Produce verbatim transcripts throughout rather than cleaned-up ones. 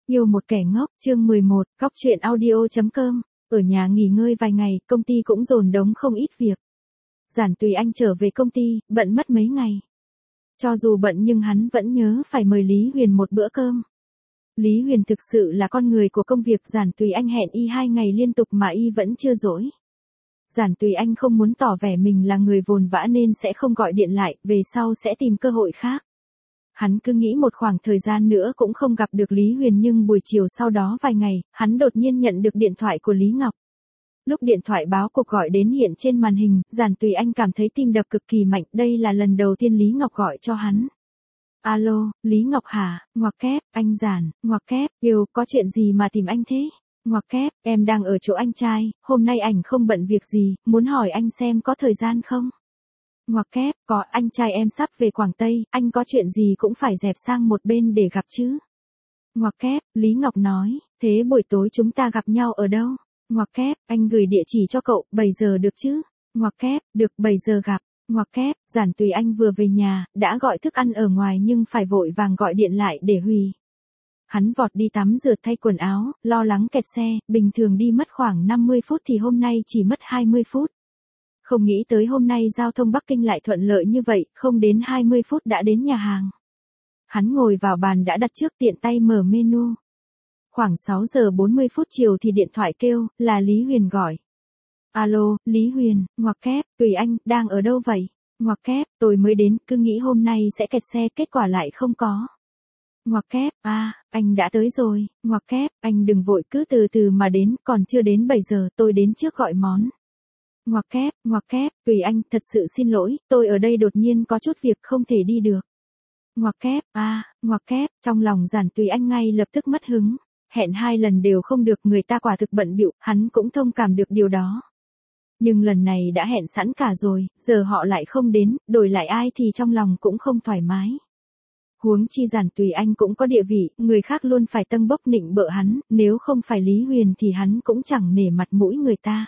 Yêu một kẻ ngốc, chương mười một, Góc truyện audio chấm com. Ở nhà nghỉ ngơi vài ngày, công ty cũng dồn đống không ít việc. Giản Tùy Anh trở về công ty, bận mất mấy ngày. Cho dù bận nhưng hắn vẫn nhớ phải mời Lý Huyền một bữa cơm. Lý Huyền thực sự là con người của công việc. Giản Tùy Anh hẹn y hai ngày liên tục mà y vẫn chưa dỗi. Giản Tùy Anh không muốn tỏ vẻ mình là người vồn vã nên sẽ không gọi điện lại, về sau sẽ tìm cơ hội khác. Hắn cứ nghĩ một khoảng thời gian nữa cũng không gặp được Lý Huyền, nhưng buổi chiều sau đó vài ngày, hắn đột nhiên nhận được điện thoại của Lý Ngọc. Lúc điện thoại báo cuộc gọi đến hiện trên màn hình, Giản Tùy Anh cảm thấy tim đập cực kỳ mạnh, đây là lần đầu tiên Lý Ngọc gọi cho hắn. Alo, Lý Ngọc hả? Ngoặc kép, anh Giản, ngoặc kép, yêu, có chuyện gì mà tìm anh thế? Ngoặc kép, em đang ở chỗ anh trai, hôm nay ảnh không bận việc gì, muốn hỏi anh xem có thời gian không? Ngoặc kép, có, anh trai em sắp về Quảng Tây, anh có chuyện gì cũng phải dẹp sang một bên để gặp chứ. Ngoặc kép, Lý Ngọc nói, thế buổi tối chúng ta gặp nhau ở đâu? Ngoặc kép, anh gửi địa chỉ cho cậu, bảy giờ được chứ? Ngoặc kép, được, bảy giờ gặp. Ngoặc kép, Giản Tùy Anh vừa về nhà, đã gọi thức ăn ở ngoài nhưng phải vội vàng gọi điện lại để hủy. Hắn vọt đi tắm rửa thay quần áo, lo lắng kẹt xe, bình thường đi mất khoảng năm mươi phút thì hôm nay chỉ mất hai mươi phút. Không nghĩ tới hôm nay giao thông Bắc Kinh lại thuận lợi như vậy, không đến hai mươi phút đã đến nhà hàng. Hắn ngồi vào bàn đã đặt trước, tiện tay mở menu. Khoảng sáu giờ bốn mươi phút chiều thì điện thoại kêu, là Lý Huyền gọi. Alo, Lý Huyền, ngoặc kép, Tùy Anh, đang ở đâu vậy? Ngoặc kép, tôi mới đến, cứ nghĩ hôm nay sẽ kẹt xe, kết quả lại không có. Ngoặc kép, à, anh đã tới rồi. Ngoặc kép, anh đừng vội, cứ từ từ mà đến, còn chưa đến bảy giờ, tôi đến trước gọi món. Ngoặc kép, ngoặc kép, Tùy Anh, thật sự xin lỗi, tôi ở đây đột nhiên có chút việc không thể đi được. Ngoặc kép, à, ngoặc kép, trong lòng Giản Tùy Anh ngay lập tức mất hứng. Hẹn hai lần đều không được, người ta quả thực bận bịu, hắn cũng thông cảm được điều đó. Nhưng lần này đã hẹn sẵn cả rồi, giờ họ lại không đến, đổi lại ai thì trong lòng cũng không thoải mái. Huống chi Giản Tùy Anh cũng có địa vị, người khác luôn phải tâng bốc nịnh bợ hắn, nếu không phải Lý Huyền thì hắn cũng chẳng nể mặt mũi người ta.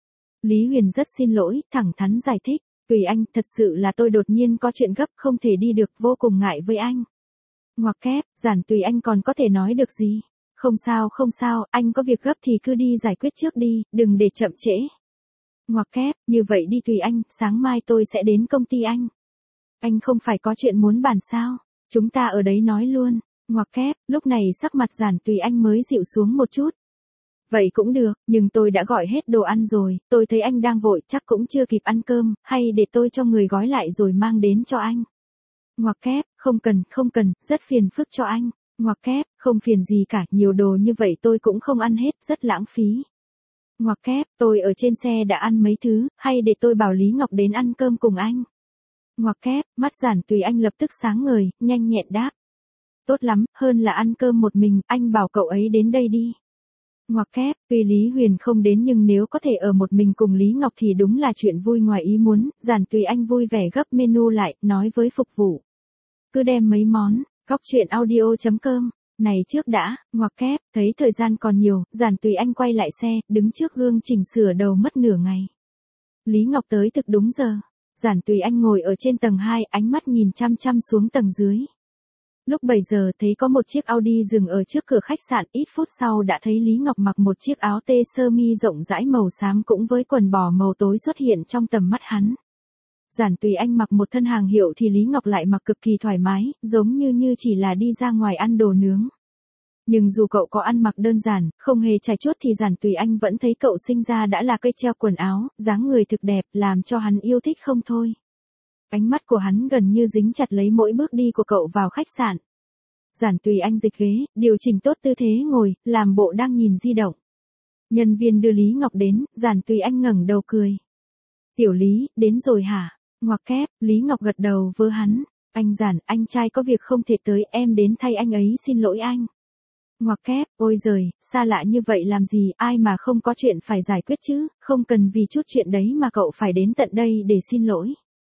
Lý Huyền rất xin lỗi, thẳng thắn giải thích, Tùy Anh, thật sự là tôi đột nhiên có chuyện gấp không thể đi được, vô cùng ngại với anh. Ngoặc kép, Giản Tùy Anh còn có thể nói được gì? Không sao không sao, anh có việc gấp thì cứ đi giải quyết trước đi, đừng để chậm trễ. Ngoặc kép, như vậy đi Tùy Anh, sáng mai tôi sẽ đến công ty anh. Anh không phải có chuyện muốn bàn sao? Chúng ta ở đấy nói luôn. Ngoặc kép, lúc này sắc mặt Giản Tùy Anh mới dịu xuống một chút. Vậy cũng được, nhưng tôi đã gọi hết đồ ăn rồi, tôi thấy anh đang vội, chắc cũng chưa kịp ăn cơm, hay để tôi cho người gói lại rồi mang đến cho anh. Ngoặc kép, không cần, không cần, rất phiền phức cho anh. Ngoặc kép, không phiền gì cả, nhiều đồ như vậy tôi cũng không ăn hết, rất lãng phí. Ngoặc kép, tôi ở trên xe đã ăn mấy thứ, hay để tôi bảo Lý Ngọc đến ăn cơm cùng anh. Ngoặc kép, mắt Giản Tùy Anh lập tức sáng ngời, nhanh nhẹn đáp. Tốt lắm, hơn là ăn cơm một mình, anh bảo cậu ấy đến đây đi. Ngoặc kép, tuy Lý Huyền không đến nhưng nếu có thể ở một mình cùng Lý Ngọc thì đúng là chuyện vui ngoài ý muốn. Giản Tùy Anh vui vẻ gấp menu lại, nói với phục vụ. Cứ đem mấy món. Góc truyện audio chấm com. Này trước đã, ngoặc kép, thấy thời gian còn nhiều, Giản Tùy Anh quay lại xe, đứng trước gương chỉnh sửa đầu mất nửa ngày. Lý Ngọc tới thực đúng giờ. Giản Tùy Anh ngồi ở trên tầng hai, ánh mắt nhìn chăm chăm xuống tầng dưới. Lúc bảy giờ thấy có một chiếc Audi dừng ở trước cửa khách sạn, ít phút sau đã thấy Lý Ngọc mặc một chiếc áo tê sơ mi rộng rãi màu xám cũng với quần bò màu tối xuất hiện trong tầm mắt hắn. Giản Tùy Anh mặc một thân hàng hiệu thì Lý Ngọc lại mặc cực kỳ thoải mái, giống như như chỉ là đi ra ngoài ăn đồ nướng. Nhưng dù cậu có ăn mặc đơn giản, không hề chải chuốt thì Giản Tùy Anh vẫn thấy cậu sinh ra đã là cây treo quần áo, dáng người thực đẹp, làm cho hắn yêu thích không thôi. Ánh mắt của hắn gần như dính chặt lấy mỗi bước đi của cậu vào khách sạn. Giản Tùy Anh dịch ghế, điều chỉnh tốt tư thế ngồi, làm bộ đang nhìn di động. Nhân viên đưa Lý Ngọc đến, Giản Tùy Anh ngẩng đầu cười. Tiểu Lý, đến rồi hả? Ngoặc kép, Lý Ngọc gật đầu với hắn. Anh Giản, anh trai có việc không thể tới, em đến thay anh ấy, xin lỗi anh. Ngoặc kép, ôi giời, xa lạ như vậy làm gì, ai mà không có chuyện phải giải quyết chứ, không cần vì chút chuyện đấy mà cậu phải đến tận đây để xin lỗi.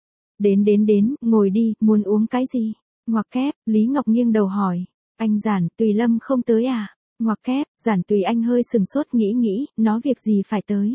Đến đến đến, ngồi đi, muốn uống cái gì? Ngoặc kép, Lý Ngọc nghiêng đầu hỏi. Anh Giản, Tùy Lâm không tới à? Ngoặc kép, Giản Tùy Anh hơi sừng sốt nghĩ nghĩ, nó việc gì phải tới.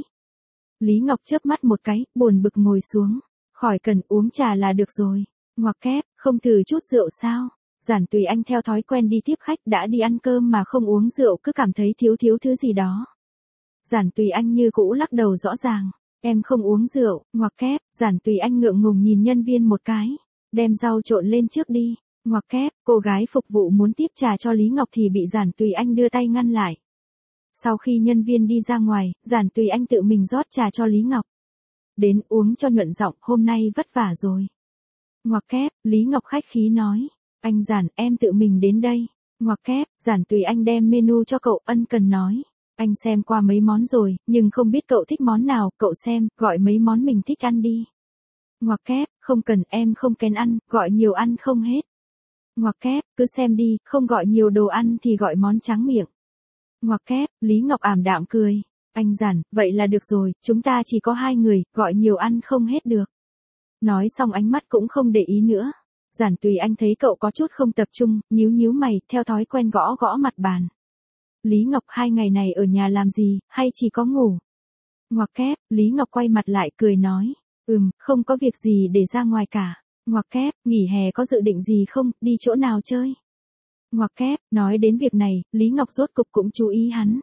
Lý Ngọc chớp mắt một cái, buồn bực ngồi xuống. Khỏi cần, uống trà là được rồi. Ngoặc kép, không thử chút rượu sao? Giản Tùy Anh theo thói quen đi tiếp khách, đã đi ăn cơm mà không uống rượu, cứ cảm thấy thiếu thiếu thứ gì đó. Giản Tùy Anh như cũ lắc đầu rõ ràng, em không uống rượu, ngoặc kép. Giản Tùy Anh ngượng ngùng nhìn nhân viên một cái, đem rau trộn lên trước đi, ngoặc kép. Cô gái phục vụ muốn tiếp trà cho Lý Ngọc thì bị Giản Tùy Anh đưa tay ngăn lại. Sau khi nhân viên đi ra ngoài, Giản Tùy Anh tự mình rót trà cho Lý Ngọc. Đến uống cho nhuận giọng, hôm nay vất vả rồi. Ngoặc kép. Lý Ngọc khách khí nói, anh Giản, em tự mình đến đây. Ngoặc kép. Giản Tùy Anh đem menu cho cậu, ân cần nói, anh xem qua mấy món rồi, nhưng không biết cậu thích món nào, cậu xem, gọi mấy món mình thích ăn đi. Ngoặc kép. Không cần, em không kén ăn, gọi nhiều ăn không hết. Ngoặc kép. Cứ xem đi, không gọi nhiều đồ ăn thì gọi món tráng miệng. Ngoặc kép. Lý Ngọc ảm đạm cười, anh Giản, vậy là được rồi, chúng ta chỉ có hai người, gọi nhiều ăn không hết được. Nói xong ánh mắt cũng không để ý nữa. Giản Tùy Anh thấy cậu có chút không tập trung, nhíu nhíu mày, theo thói quen gõ gõ mặt bàn. Lý Ngọc, hai ngày này ở nhà làm gì, hay chỉ có ngủ? Ngoặc kép. Lý Ngọc quay mặt lại cười nói, ừm, không có việc gì để ra ngoài cả. Ngoặc kép. Nghỉ hè có dự định gì không, đi chỗ nào chơi? Ngoặc kép. Nói đến việc này, Lý Ngọc rốt cục cũng chú ý hắn.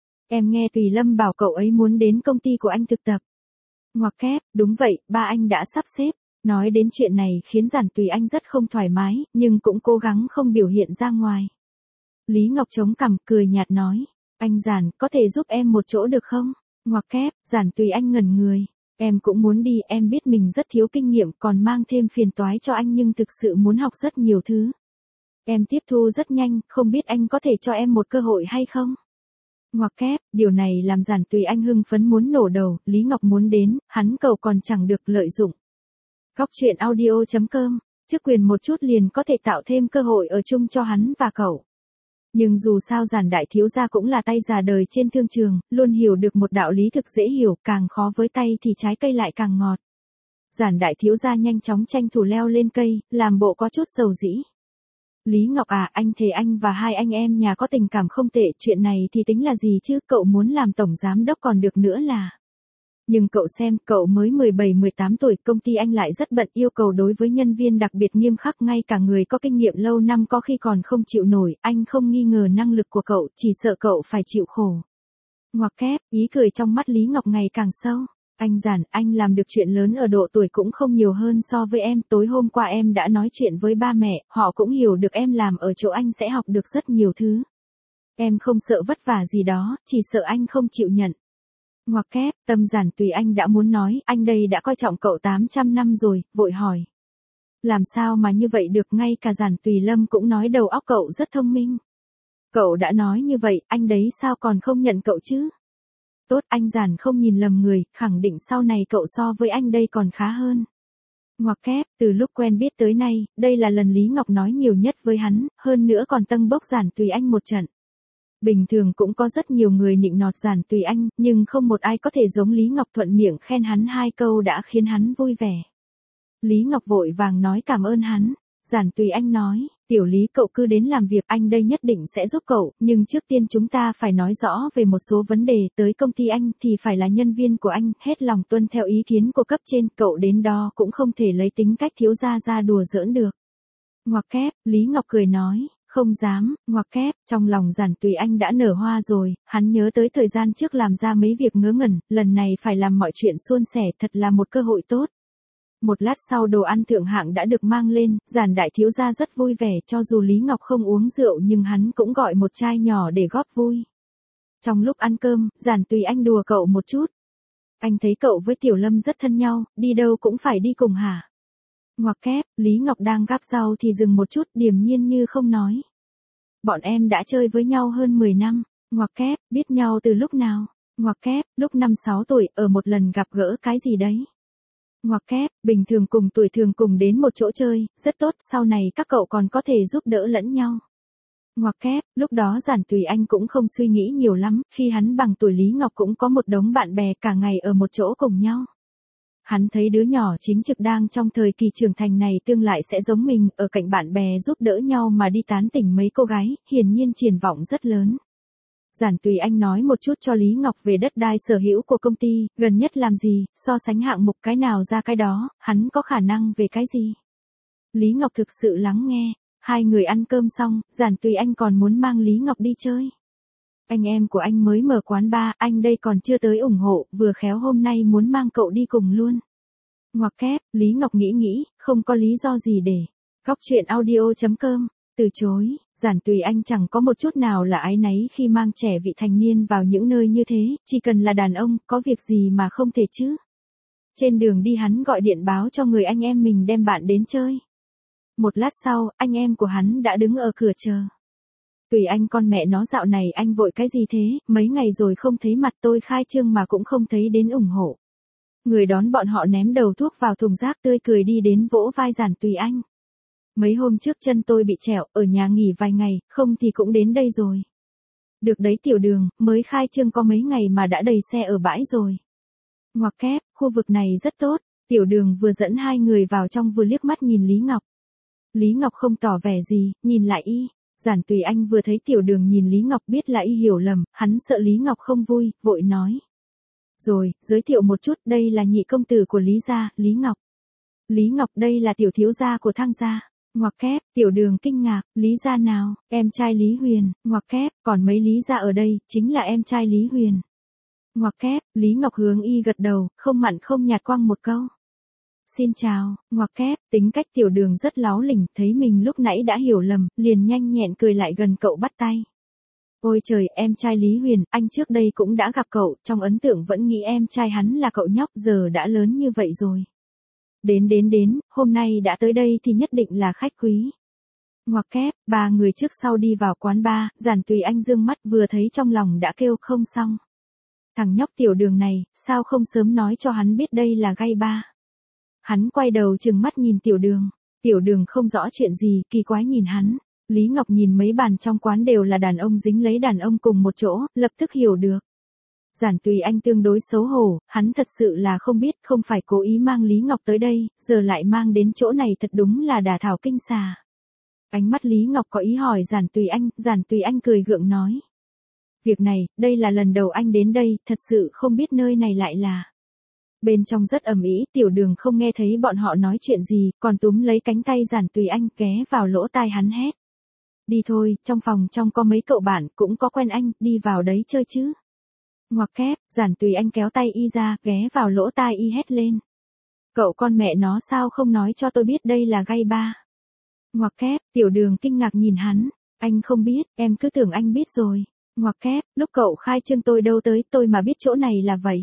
Em nghe Tùy Lâm bảo cậu ấy muốn đến công ty của anh thực tập. Ngoặc kép. Đúng vậy, ba anh đã sắp xếp. Nói đến chuyện này khiến Giản Tùy Anh rất không thoải mái, nhưng cũng cố gắng không biểu hiện ra ngoài. Lý Ngọc chống cằm cười nhạt nói, anh Giản, có thể giúp em một chỗ được không? Ngoặc kép. Giản Tùy Anh ngẩn người, em cũng muốn đi, em biết mình rất thiếu kinh nghiệm, còn mang thêm phiền toái cho anh, nhưng thực sự muốn học rất nhiều thứ. Em tiếp thu rất nhanh, không biết anh có thể cho em một cơ hội hay không? Ngoặc kép. Điều này làm Giản Tùy Anh hưng phấn muốn nổ đầu, Lý Ngọc muốn đến, hắn cầu còn chẳng được lợi dụng. Góc truyện audio chấm com, chức quyền một chút liền có thể tạo thêm cơ hội ở chung cho hắn và cậu. Nhưng dù sao Giản đại thiếu gia cũng là tay già đời trên thương trường, luôn hiểu được một đạo lý thực dễ hiểu, càng khó với tay thì trái cây lại càng ngọt. Giản đại thiếu gia nhanh chóng tranh thủ leo lên cây, làm bộ có chút dầu dĩ. Lý Ngọc à, anh thề anh và hai anh em nhà có tình cảm không tệ, chuyện này thì tính là gì chứ, cậu muốn làm tổng giám đốc còn được nữa là. Nhưng cậu xem, cậu mới mười bảy mười tám tuổi, công ty anh lại rất bận, yêu cầu đối với nhân viên đặc biệt nghiêm khắc, ngay cả người có kinh nghiệm lâu năm có khi còn không chịu nổi, anh không nghi ngờ năng lực của cậu, chỉ sợ cậu phải chịu khổ. Ngoặc kép. Ý cười trong mắt Lý Ngọc ngày càng sâu. Anh Giản, anh làm được chuyện lớn ở độ tuổi cũng không nhiều hơn so với em, tối hôm qua em đã nói chuyện với ba mẹ, họ cũng hiểu được em làm ở chỗ anh sẽ học được rất nhiều thứ. Em không sợ vất vả gì đó, chỉ sợ anh không chịu nhận. Ngoặc kép. Tâm Giản Tùy Anh đã muốn nói, anh đây đã coi trọng cậu tám trăm năm rồi, vội hỏi. Làm sao mà như vậy được, ngay cả Giản Tùy Lâm cũng nói đầu óc cậu rất thông minh. Cậu đã nói như vậy, anh đấy sao còn không nhận cậu chứ? Tốt, anh Giản không nhìn lầm người, khẳng định sau này cậu so với anh đây còn khá hơn. Ngoặc kép. Từ lúc quen biết tới nay, đây là lần Lý Ngọc nói nhiều nhất với hắn, hơn nữa còn tâng bốc Giản Tùy Anh một trận. Bình thường cũng có rất nhiều người nịnh nọt Giản Tùy Anh, nhưng không một ai có thể giống Lý Ngọc thuận miệng khen hắn hai câu đã khiến hắn vui vẻ. Lý Ngọc vội vàng nói cảm ơn hắn. Giản Tùy Anh nói, tiểu Lý cậu cứ đến làm việc, anh đây nhất định sẽ giúp cậu, nhưng trước tiên chúng ta phải nói rõ về một số vấn đề, tới công ty anh thì phải là nhân viên của anh, hết lòng tuân theo ý kiến của cấp trên, cậu đến đó cũng không thể lấy tính cách thiếu gia ra đùa giỡn được. Ngoặc kép. Lý Ngọc cười nói, không dám. Ngoặc kép. Trong lòng Giản Tùy Anh đã nở hoa rồi, hắn nhớ tới thời gian trước làm ra mấy việc ngớ ngẩn, lần này phải làm mọi chuyện suôn sẻ, thật là một cơ hội tốt. Một lát sau đồ ăn thượng hạng đã được mang lên, Giản đại thiếu gia rất vui vẻ, cho dù Lý Ngọc không uống rượu nhưng hắn cũng gọi một chai nhỏ để góp vui. Trong lúc ăn cơm, Giản Tùy Anh đùa cậu một chút. Anh thấy cậu với Tiểu Lâm rất thân nhau, đi đâu cũng phải đi cùng hả? Ngoặc kép. Lý Ngọc đang gắp rau thì dừng một chút, điềm nhiên như không nói. Bọn em đã chơi với nhau hơn mười năm. Ngoặc kép. Biết nhau từ lúc nào? Ngoặc kép. Lúc năm sáu tuổi, ở một lần gặp gỡ cái gì đấy. Ngoặc kép. Bình thường cùng tuổi thường cùng đến một chỗ chơi, rất tốt, sau này các cậu còn có thể giúp đỡ lẫn nhau. Ngoặc kép. Lúc đó Giản Tùy Anh cũng không suy nghĩ nhiều lắm, khi hắn bằng tuổi Lý Ngọc cũng có một đống bạn bè cả ngày ở một chỗ cùng nhau. Hắn thấy đứa nhỏ chính trực đang trong thời kỳ trưởng thành này tương lại sẽ giống mình, ở cạnh bạn bè giúp đỡ nhau mà đi tán tỉnh mấy cô gái, hiển nhiên triển vọng rất lớn. Giản Tùy Anh nói một chút cho Lý Ngọc về đất đai sở hữu của công ty, gần nhất làm gì, so sánh hạng mục cái nào ra cái đó, hắn có khả năng về cái gì. Lý Ngọc thực sự lắng nghe, Hai người ăn cơm xong, Giản Tùy Anh còn muốn mang Lý Ngọc đi chơi. Anh em của anh mới mở quán bar, anh đây còn chưa tới ủng hộ, vừa khéo hôm nay muốn mang cậu đi cùng luôn. Ngoặc kép, Lý Ngọc nghĩ nghĩ, không có lý do gì để. Góc truyện audio chấm com, từ chối, Giản Tùy Anh chẳng có một chút nào là áy náy khi mang trẻ vị thành niên vào những nơi như thế, chỉ cần là đàn ông, có việc gì mà không thể chứ. Trên đường đi hắn gọi điện báo cho người anh em mình đem bạn đến chơi. Một lát sau, anh em của hắn đã đứng ở cửa chờ. Tùy Anh con mẹ nó dạo này anh vội cái gì thế, mấy ngày rồi không thấy mặt tôi khai trương mà cũng không thấy đến ủng hộ. Người đón bọn họ ném đầu thuốc vào thùng rác tươi cười đi đến vỗ vai Giản Tùy Anh. Mấy hôm trước chân tôi bị trẹo, ở nhà nghỉ vài ngày, không thì cũng đến đây rồi. Được đấy Tiểu Đường, mới khai trương có mấy ngày mà đã đầy xe ở bãi rồi. Ngoặc kép, khu vực này rất tốt, Tiểu Đường vừa dẫn hai người vào trong vừa liếc mắt nhìn Lý Ngọc. Lý Ngọc không tỏ vẻ gì, nhìn lại y. Giản Tùy Anh vừa thấy Tiểu Đường nhìn Lý Ngọc biết là y hiểu lầm, hắn sợ Lý Ngọc không vui, vội nói. Rồi, giới thiệu một chút, đây là nhị công tử của Lý gia, Lý Ngọc. Lý Ngọc đây là tiểu thiếu gia của Thang gia. Ngoặc kép, Tiểu Đường kinh ngạc, Lý gia nào, em trai Lý Huyền, ngoặc kép, còn mấy Lý gia ở đây, chính là em trai Lý Huyền. Ngoặc kép, Lý Ngọc hướng y gật đầu, không mặn không nhạt quăng một câu. Xin chào, ngoặc kép, tính cách Tiểu Đường rất láo lỉnh, thấy mình lúc nãy đã hiểu lầm, liền nhanh nhẹn cười lại gần cậu bắt tay. Ôi trời, em trai Lý Huyền, anh trước đây cũng đã gặp cậu, trong ấn tượng vẫn nghĩ em trai hắn là cậu nhóc, giờ đã lớn như vậy rồi. Đến đến đến, hôm nay đã tới đây thì nhất định là khách quý. Ngoặc kép, ba người trước sau đi vào quán bar, Giản Tùy Anh dương mắt vừa thấy trong lòng đã kêu không xong. Thằng nhóc Tiểu Đường này, sao không sớm nói cho hắn biết đây là gay bar. Hắn quay đầu trừng mắt nhìn Tiểu Đường. Tiểu Đường không rõ chuyện gì, kỳ quái nhìn hắn. Lý Ngọc nhìn mấy bàn trong quán đều là đàn ông dính lấy đàn ông cùng một chỗ, lập tức hiểu được. Giản Tùy Anh tương đối xấu hổ, hắn thật sự là không biết, không phải cố ý mang Lý Ngọc tới đây, giờ lại mang đến chỗ này thật đúng là đả thảo kinh xà. Ánh mắt Lý Ngọc có ý hỏi Giản Tùy Anh, Giản Tùy Anh cười gượng nói. Việc này, đây là lần đầu anh đến đây, thật sự không biết nơi này lại là. Bên trong rất ầm ĩ, Tiểu Đường không nghe thấy bọn họ nói chuyện gì, còn túm lấy cánh tay Giản Tùy Anh ghé vào lỗ tai hắn hét. Đi thôi, trong phòng trong có mấy cậu bạn, cũng có quen anh, đi vào đấy chơi chứ. Ngoặc kép, Giản Tùy Anh kéo tay y ra, ghé vào lỗ tai y hét lên. Cậu con mẹ nó sao không nói cho tôi biết đây là gay bar. Ngoặc kép, Tiểu Đường kinh ngạc nhìn hắn. Anh không biết, em cứ tưởng anh biết rồi. Ngoặc kép, lúc cậu khai trương tôi đâu tới, tôi mà biết chỗ này là vậy.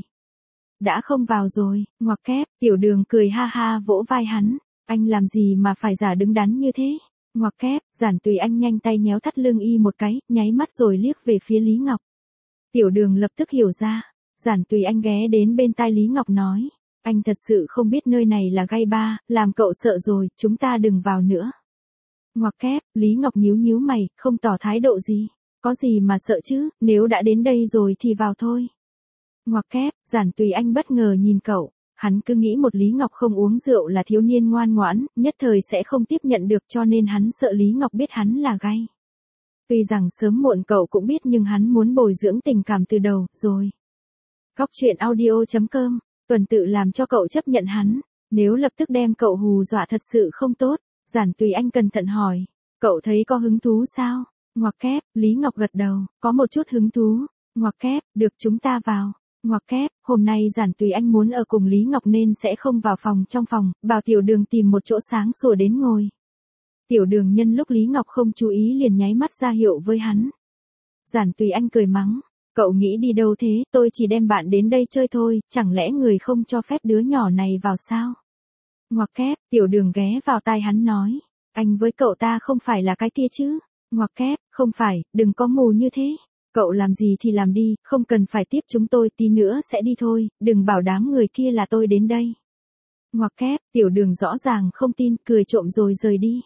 Đã không vào rồi, ngoặc kép, Tiểu Đường cười ha ha vỗ vai hắn. Anh làm gì mà phải giả đứng đắn như thế. Ngoặc kép, Giản Tùy Anh nhanh tay nhéo thắt lưng y một cái, nháy mắt rồi liếc về phía Lý Ngọc. Tiểu Đường lập tức hiểu ra. Giản Tùy Anh ghé đến bên tai Lý Ngọc nói. Anh thật sự không biết nơi này là gay bar, làm cậu sợ rồi, chúng ta đừng vào nữa. Ngoặc kép, Lý Ngọc nhíu nhíu mày, không tỏ thái độ gì. Có gì mà sợ chứ, nếu đã đến đây rồi thì vào thôi. Ngoặc kép, Giản Tùy Anh bất ngờ nhìn cậu. Hắn cứ nghĩ một Lý Ngọc không uống rượu là thiếu niên ngoan ngoãn, nhất thời sẽ không tiếp nhận được cho nên hắn sợ Lý Ngọc biết hắn là gay. Tuy rằng sớm muộn cậu cũng biết nhưng hắn muốn bồi dưỡng tình cảm từ đầu, rồi. Góc truyện audio chấm com, tuần tự làm cho cậu chấp nhận hắn, nếu lập tức đem cậu hù dọa thật sự không tốt. Giản Tùy Anh cẩn thận hỏi, cậu thấy có hứng thú sao? Ngoặc kép, Lý Ngọc gật đầu, có một chút hứng thú. Ngoặc kép, được chúng ta vào. Ngoặc kép, hôm nay Giản Tùy Anh muốn ở cùng Lý Ngọc nên sẽ không vào phòng trong phòng, bảo Tiểu Đường tìm một chỗ sáng sủa đến ngồi. Tiểu Đường nhân lúc Lý Ngọc không chú ý liền nháy mắt ra hiệu với hắn. Giản Tùy Anh cười mắng, cậu nghĩ đi đâu thế, tôi chỉ đem bạn đến đây chơi thôi, chẳng lẽ người không cho phép đứa nhỏ này vào sao? Ngoặc kép, Tiểu Đường ghé vào tai hắn nói, anh với cậu ta không phải là cái kia chứ? Ngoặc kép, không phải, đừng có mù như thế. Cậu làm gì thì làm đi, không cần phải tiếp chúng tôi, tí nữa sẽ đi thôi, đừng bảo đám người kia là tôi đến đây. Ngoặc kép, Tiểu Đường rõ ràng không tin, cười trộm rồi rời đi.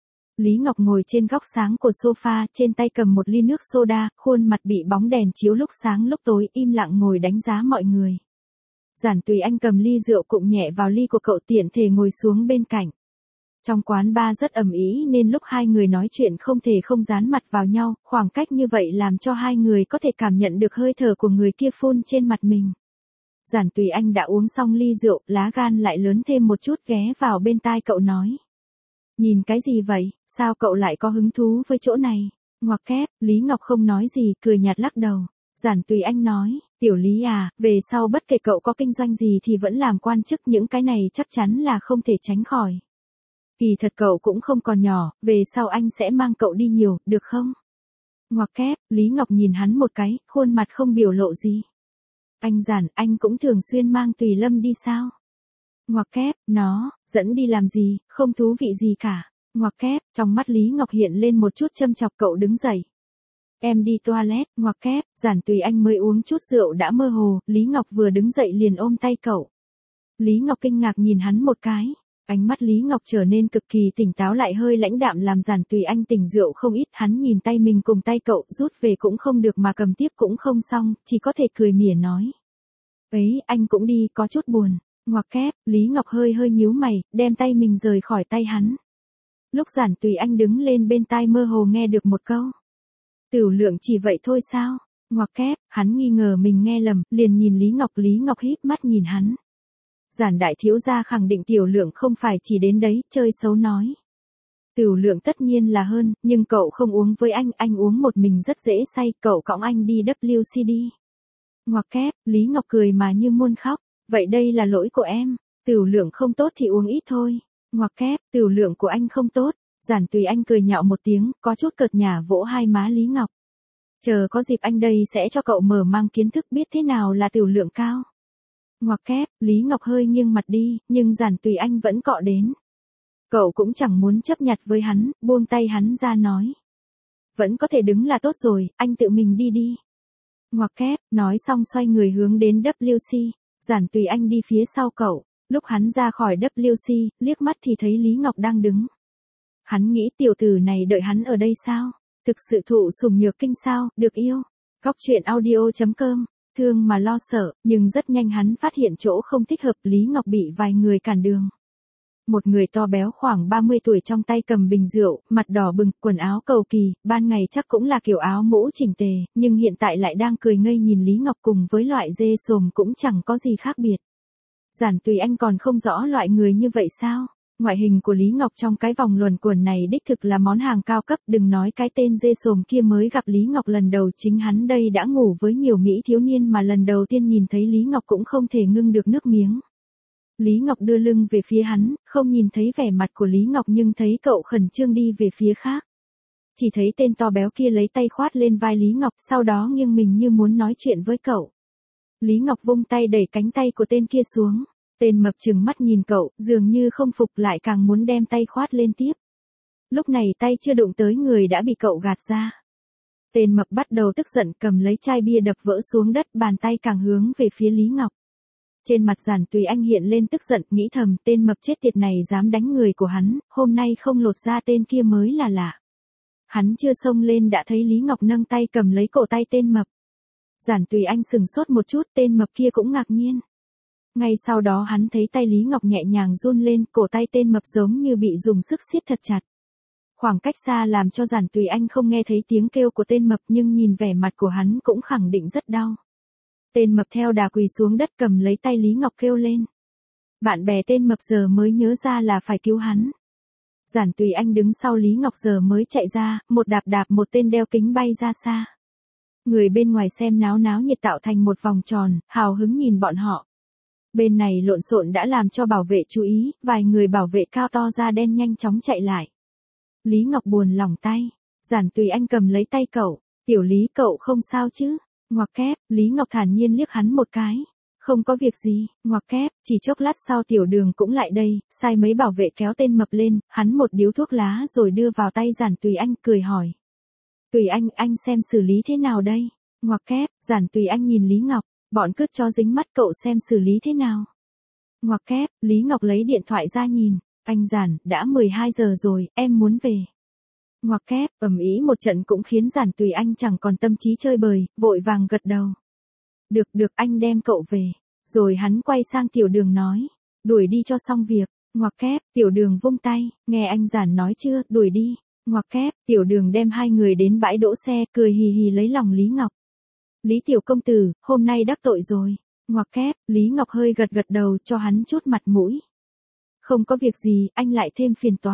Lý Ngọc ngồi trên góc sáng của sofa, trên tay cầm một ly nước soda, khuôn mặt bị bóng đèn chiếu lúc sáng lúc tối, im lặng ngồi đánh giá mọi người. Giản Tùy Anh cầm ly rượu cụng nhẹ vào ly của cậu tiện thể ngồi xuống bên cạnh. Trong quán bar rất ầm ĩ nên lúc hai người nói chuyện không thể không dán mặt vào nhau, khoảng cách như vậy làm cho hai người có thể cảm nhận được hơi thở của người kia phun trên mặt mình. Giản Tùy Anh đã uống xong ly rượu, lá gan lại lớn thêm một chút ghé vào bên tai cậu nói. Nhìn cái gì vậy, sao cậu lại có hứng thú với chỗ này? Ngoặc kép, Lý Ngọc không nói gì, cười nhạt lắc đầu. Giản Tùy Anh nói, tiểu Lý à, về sau bất kể cậu có kinh doanh gì thì vẫn làm quan chức, những cái này chắc chắn là không thể tránh khỏi. Kỳ thật cậu cũng không còn nhỏ, về sau anh sẽ mang cậu đi nhiều, được không? Ngoặc kép, Lý Ngọc nhìn hắn một cái, khuôn mặt không biểu lộ gì. Anh Giản, anh cũng thường xuyên mang Tùy Lâm đi sao? Ngoặc kép, nó, dẫn đi làm gì, không thú vị gì cả. Ngoặc kép, trong mắt Lý Ngọc hiện lên một chút châm chọc, cậu đứng dậy. Em đi toilet, ngoặc kép, Giản Tùy Anh mới uống chút rượu đã mơ hồ, Lý Ngọc vừa đứng dậy liền ôm tay cậu. Lý Ngọc kinh ngạc nhìn hắn một cái. Ánh mắt Lý Ngọc trở nên cực kỳ tỉnh táo lại hơi lãnh đạm làm Giản Tùy Anh tỉnh rượu không ít, hắn nhìn tay mình cùng tay cậu, rút về cũng không được mà cầm tiếp cũng không xong, chỉ có thể cười mỉa nói. Ấy, anh cũng đi, có chút buồn. Ngoặc kép, Lý Ngọc hơi hơi nhíu mày, đem tay mình rời khỏi tay hắn. Lúc Giản Tùy Anh đứng lên bên tai mơ hồ nghe được một câu. Tiểu Lượng chỉ vậy thôi sao? Ngoặc kép, hắn nghi ngờ mình nghe lầm, liền nhìn Lý Ngọc, Lý Ngọc híp mắt nhìn hắn. Giản đại thiếu gia khẳng định Tiểu Lượng không phải chỉ đến đấy, chơi xấu nói. Tiểu Lượng tất nhiên là hơn, nhưng cậu không uống với anh, anh uống một mình rất dễ say, cậu cõng anh đi W C D. Ngoặc kép, Lý Ngọc cười mà như muốn khóc. Vậy đây là lỗi của em, Tiểu Lượng không tốt thì uống ít thôi. Ngoặc kép, Tiểu Lượng của anh không tốt. Giản Tùy Anh cười nhạo một tiếng, có chút cợt nhả vỗ hai má Lý Ngọc. Chờ có dịp anh đây sẽ cho cậu mở mang kiến thức biết thế nào là Tiểu Lượng cao. Ngoặc kép, Lý Ngọc hơi nghiêng mặt đi, nhưng Giản Tùy Anh vẫn cọ đến. Cậu cũng chẳng muốn chấp nhặt với hắn, buông tay hắn ra nói. Vẫn có thể đứng là tốt rồi, anh tự mình đi đi. Ngoặc kép, nói xong xoay người hướng đến W C. Giản Tùy Anh đi phía sau cậu, lúc hắn ra khỏi W C, liếc mắt thì thấy Lý Ngọc đang đứng. Hắn nghĩ tiểu tử này đợi hắn ở đây sao? Thực sự thụ sủng nhược kinh sao, được yêu. Góc truyện audio chấm com, thương mà lo sợ, nhưng rất nhanh hắn phát hiện chỗ không thích hợp, Lý Ngọc bị vài người cản đường. Một người to béo khoảng ba mươi tuổi trong tay cầm bình rượu, mặt đỏ bừng, quần áo cầu kỳ, ban ngày chắc cũng là kiểu áo mũ chỉnh tề, nhưng hiện tại lại đang cười ngây nhìn Lý Ngọc cùng với loại dê sồm cũng chẳng có gì khác biệt. Giản Tùy Anh còn không rõ loại người như vậy sao? Ngoại hình của Lý Ngọc trong cái vòng luẩn quẩn này đích thực là món hàng cao cấp, đừng nói cái tên dê sồm kia mới gặp Lý Ngọc lần đầu, chính hắn đây đã ngủ với nhiều mỹ thiếu niên mà lần đầu tiên nhìn thấy Lý Ngọc cũng không thể ngưng được nước miếng. Lý Ngọc đưa lưng về phía hắn, không nhìn thấy vẻ mặt của Lý Ngọc nhưng thấy cậu khẩn trương đi về phía khác. Chỉ thấy tên to béo kia lấy tay khoát lên vai Lý Ngọc, sau đó nghiêng mình như muốn nói chuyện với cậu. Lý Ngọc vung tay đẩy cánh tay của tên kia xuống. Tên mập trừng mắt nhìn cậu, dường như không phục lại càng muốn đem tay khoát lên tiếp. Lúc này tay chưa đụng tới người đã bị cậu gạt ra. Tên mập bắt đầu tức giận cầm lấy chai bia đập vỡ xuống đất, bàn tay càng hướng về phía Lý Ngọc. Trên mặt Giản Tùy Anh hiện lên tức giận, nghĩ thầm tên mập chết tiệt này dám đánh người của hắn, hôm nay không lột ra tên kia mới là lạ. Hắn chưa xông lên đã thấy Lý Ngọc nâng tay cầm lấy cổ tay tên mập. Giản Tùy Anh sừng sốt một chút, tên mập kia cũng ngạc nhiên. Ngay sau đó hắn thấy tay Lý Ngọc nhẹ nhàng run lên, cổ tay tên mập giống như bị dùng sức siết thật chặt. Khoảng cách xa làm cho Giản Tùy Anh không nghe thấy tiếng kêu của tên mập nhưng nhìn vẻ mặt của hắn cũng khẳng định rất đau. Tên mập theo đà quỳ xuống đất cầm lấy tay Lý Ngọc kêu lên. Bạn bè tên mập giờ mới nhớ ra là phải cứu hắn. Giản Tùy Anh đứng sau Lý Ngọc giờ mới chạy ra, một đạp đạp một tên đeo kính bay ra xa. Người bên ngoài xem náo náo nhiệt tạo thành một vòng tròn, hào hứng nhìn bọn họ. Bên này lộn xộn đã làm cho bảo vệ chú ý, vài người bảo vệ cao to da đen nhanh chóng chạy lại. Lý Ngọc buồn lỏng tay, Giản Tùy Anh cầm lấy tay cậu, tiểu Lý cậu không sao chứ? Ngoặc kép, Lý Ngọc thản nhiên liếc hắn một cái. Không có việc gì, ngoặc kép, chỉ chốc lát sau Tiểu Đường cũng lại đây, sai mấy bảo vệ kéo tên mập lên, hắn một điếu thuốc lá rồi đưa vào tay Giản Tùy Anh cười hỏi. Tùy Anh, anh xem xử lý thế nào đây? Ngoặc kép, Giản Tùy Anh nhìn Lý Ngọc, bọn cướp chó dính mắt cậu xem xử lý thế nào? Ngoặc kép, Lý Ngọc lấy điện thoại ra nhìn, anh Giản, đã mười hai giờ rồi, em muốn về. Ngoặc kép, ầm ĩ một trận cũng khiến Giản Tùy Anh chẳng còn tâm trí chơi bời, vội vàng gật đầu. Được được anh đem cậu về. Rồi hắn quay sang Tiểu Đường nói. Đuổi đi cho xong việc. Ngoặc kép, Tiểu Đường vung tay, nghe anh Giản nói chưa, đuổi đi. Ngoặc kép, Tiểu Đường đem hai người đến bãi đỗ xe, cười hì hì lấy lòng Lý Ngọc. Lý Tiểu công tử, hôm nay đắc tội rồi. Ngoặc kép, Lý Ngọc hơi gật gật đầu cho hắn chút mặt mũi. Không có việc gì, anh lại thêm phiền toái.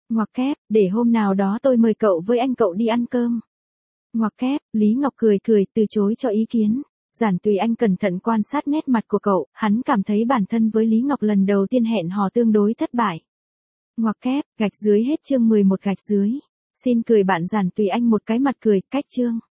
Ngoặc kép, để hôm nào đó tôi mời cậu với anh cậu đi ăn cơm. Ngoặc kép, Lý Ngọc cười cười từ chối cho ý kiến. Giản Tùy Anh cẩn thận quan sát nét mặt của cậu, hắn cảm thấy bản thân với Lý Ngọc lần đầu tiên hẹn hò tương đối thất bại. Ngoặc kép, gạch dưới hết chương mười một gạch dưới. Xin cười bạn Giản Tùy Anh một cái mặt cười, cách chương.